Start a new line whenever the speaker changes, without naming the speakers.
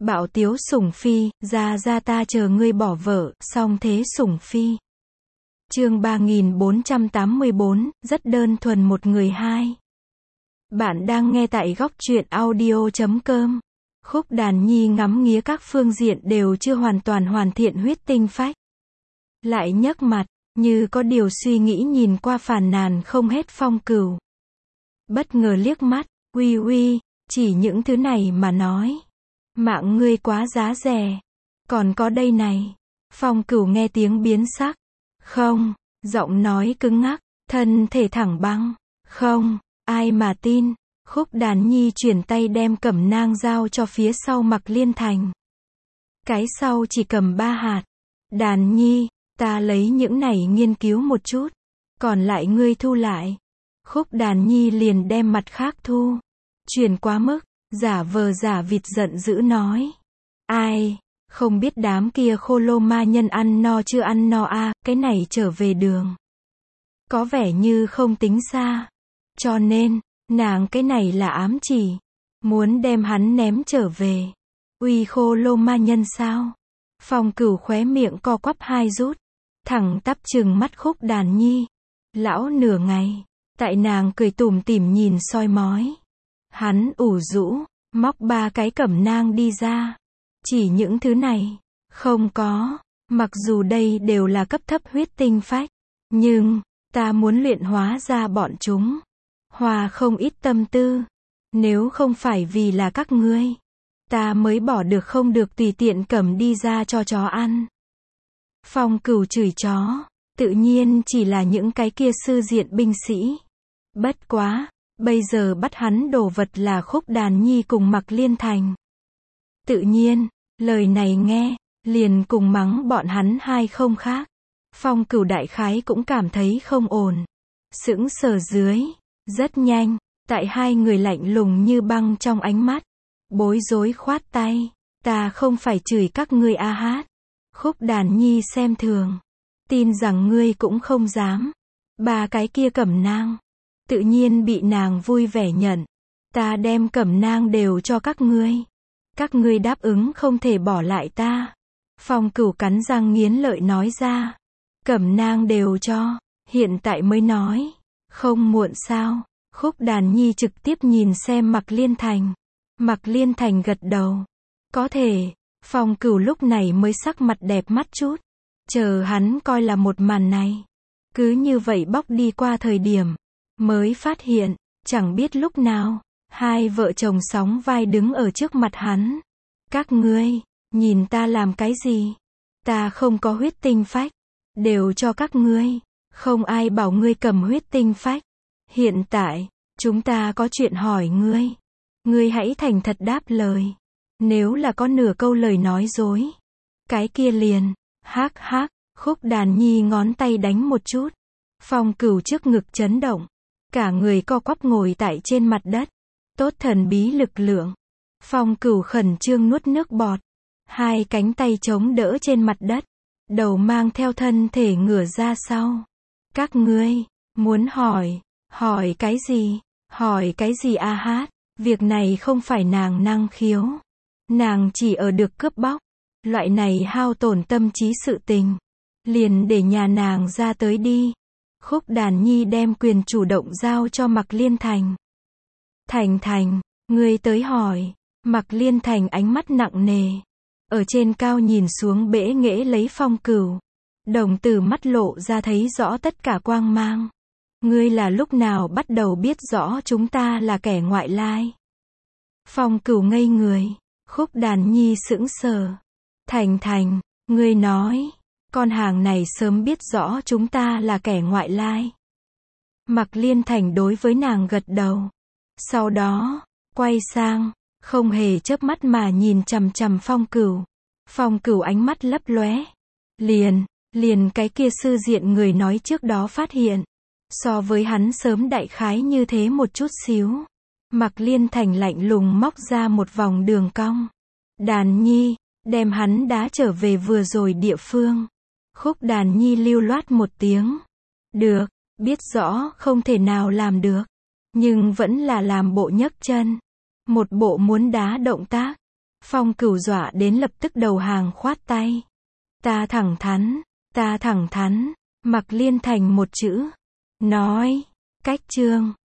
Bạo tiếu sủng phi, ra ta chờ ngươi bỏ vợ, song thế sủng phi. Chương 3484, rất đơn thuần một người hai. Bạn đang nghe tại góc truyện audio.com. Khúc Đàn Nhi ngắm nghía các phương diện đều chưa hoàn toàn hoàn thiện huyết tinh phách. Lại nhấc mặt, như có điều suy nghĩ nhìn qua phàn nàn không hết Phong Cửu. Bất ngờ liếc mắt, uy, chỉ những thứ này mà nói. Mạng ngươi quá giá rẻ. Còn có đây này. Phong Cửu nghe tiếng biến sắc. Không, giọng nói cứng ngắc, thân thể thẳng băng. Không, ai mà tin. Khúc Đàn Nhi chuyển tay đem cẩm nang giao cho phía sau Mạc Liên Thành. Cái sau chỉ cầm 3 hạt. Đàn Nhi, ta lấy những này nghiên cứu một chút. Còn lại ngươi thu lại. Khúc Đàn Nhi liền đem mặt khác thu. Chuyển quá mức. Giả vờ giả vịt giận dữ nói. Ai, không biết đám kia khô lô ma nhân ăn no chưa ăn no à, cái này trở về đường. Có vẻ như không tính xa. Cho nên, nàng cái này là ám chỉ. Muốn đem hắn ném trở về. Uy khô lô ma nhân sao? Phong Cửu khóe miệng co quắp hai rút. Thẳng tắp trừng mắt Khúc Đàn Nhi. Lão nửa ngày. Tại nàng cười tủm tỉm nhìn soi mói. Hắn ủ rũ, móc 3 cái cẩm nang đi ra. Chỉ những thứ này, không có, mặc dù đây đều là cấp thấp huyết tinh phách, nhưng, ta muốn luyện hóa ra bọn chúng. Hoa không ít tâm tư, nếu không phải vì là các ngươi, ta mới bỏ được không được tùy tiện cầm đi ra cho chó ăn. Phong Cửu chửi chó, tự nhiên chỉ là những cái kia sư diện binh sĩ. Bất quá. Bây giờ bắt hắn đồ vật là Khúc Đàn Nhi cùng Mạc Liên Thành. Tự nhiên, lời này nghe, liền cùng mắng bọn hắn hai không khác. Phong Cửu đại khái cũng cảm thấy không ổn. Sững sờ dưới, rất nhanh, tại hai người lạnh lùng như băng trong ánh mắt. Bối rối khoát tay, ta không phải chửi các ngươi a hát. Khúc Đàn Nhi xem thường. Tin rằng ngươi cũng không dám. 3 cái kia cẩm nang. Tự nhiên bị nàng vui vẻ nhận. Ta đem cẩm nang đều cho các ngươi. Các ngươi đáp ứng không thể bỏ lại ta. Phong Cửu cắn răng nghiến lợi nói ra. Cẩm nang đều cho. Hiện tại mới nói. Không muộn sao. Khúc Đàn Nhi trực tiếp nhìn xem Mạc Liên Thành. Mạc Liên Thành gật đầu. Có thể. Phong Cửu lúc này mới sắc mặt đẹp mắt chút. Chờ hắn coi là một màn này. Cứ như vậy bóc đi qua thời điểm. Mới phát hiện, chẳng biết lúc nào, hai vợ chồng sóng vai đứng ở trước mặt hắn. Các ngươi, nhìn ta làm cái gì? Ta không có huyết tinh phách. Đều cho các ngươi. Không ai bảo ngươi cầm huyết tinh phách. Hiện tại, chúng ta có chuyện hỏi ngươi. Ngươi hãy thành thật đáp lời. Nếu là có nửa câu lời nói dối. Cái kia liền, hắc, Khúc Đàn Nhi ngón tay đánh một chút. Phong Cửu trước ngực chấn động. Cả người co quắp ngồi tại trên mặt đất. Tốt thần bí lực lượng. Phong Cửu khẩn trương nuốt nước bọt. Hai cánh tay chống đỡ trên mặt đất. Đầu mang theo thân thể ngửa ra sau. Các ngươi, muốn hỏi cái gì? Hỏi cái gì a hát? Việc này không phải nàng năng khiếu. Nàng chỉ ở được cướp bóc. Loại này hao tổn tâm trí sự tình. Liền để nhà nàng ra tới đi. Khúc Đàn Nhi đem quyền chủ động giao cho Mạc Liên Thành. Thành, ngươi tới hỏi. Mạc Liên Thành ánh mắt nặng nề. Ở trên cao nhìn xuống bẽ nghễ lấy Phong Cửu. Đồng tử mắt lộ ra thấy rõ tất cả quang mang. Ngươi là lúc nào bắt đầu biết rõ chúng ta là kẻ ngoại lai? Phong Cửu ngây người. Khúc Đàn Nhi sững sờ. Thành, ngươi nói. Con hàng này sớm biết rõ chúng ta là kẻ ngoại lai. Mạc Liên Thành đối với nàng gật đầu. Sau đó, quay sang, không hề chớp mắt mà nhìn chằm chằm Phong Cửu. Phong Cửu ánh mắt lấp lóe. Liền cái kia sư diện người nói trước đó phát hiện. So với hắn sớm đại khái như thế một chút xíu. Mạc Liên Thành lạnh lùng móc ra một vòng đường cong. Đàn Nhi, đem hắn đá trở về vừa rồi địa phương. Khúc Đàn Nhi lưu loát một tiếng. Được, biết rõ không thể nào làm được. Nhưng vẫn là làm bộ nhấc chân. Một bộ muốn đá động tác. Phong Cửu dọa đến lập tức đầu hàng khoát tay. Ta thẳng thắn, Mạc Liên Thành một chữ. Nói. Cách chương.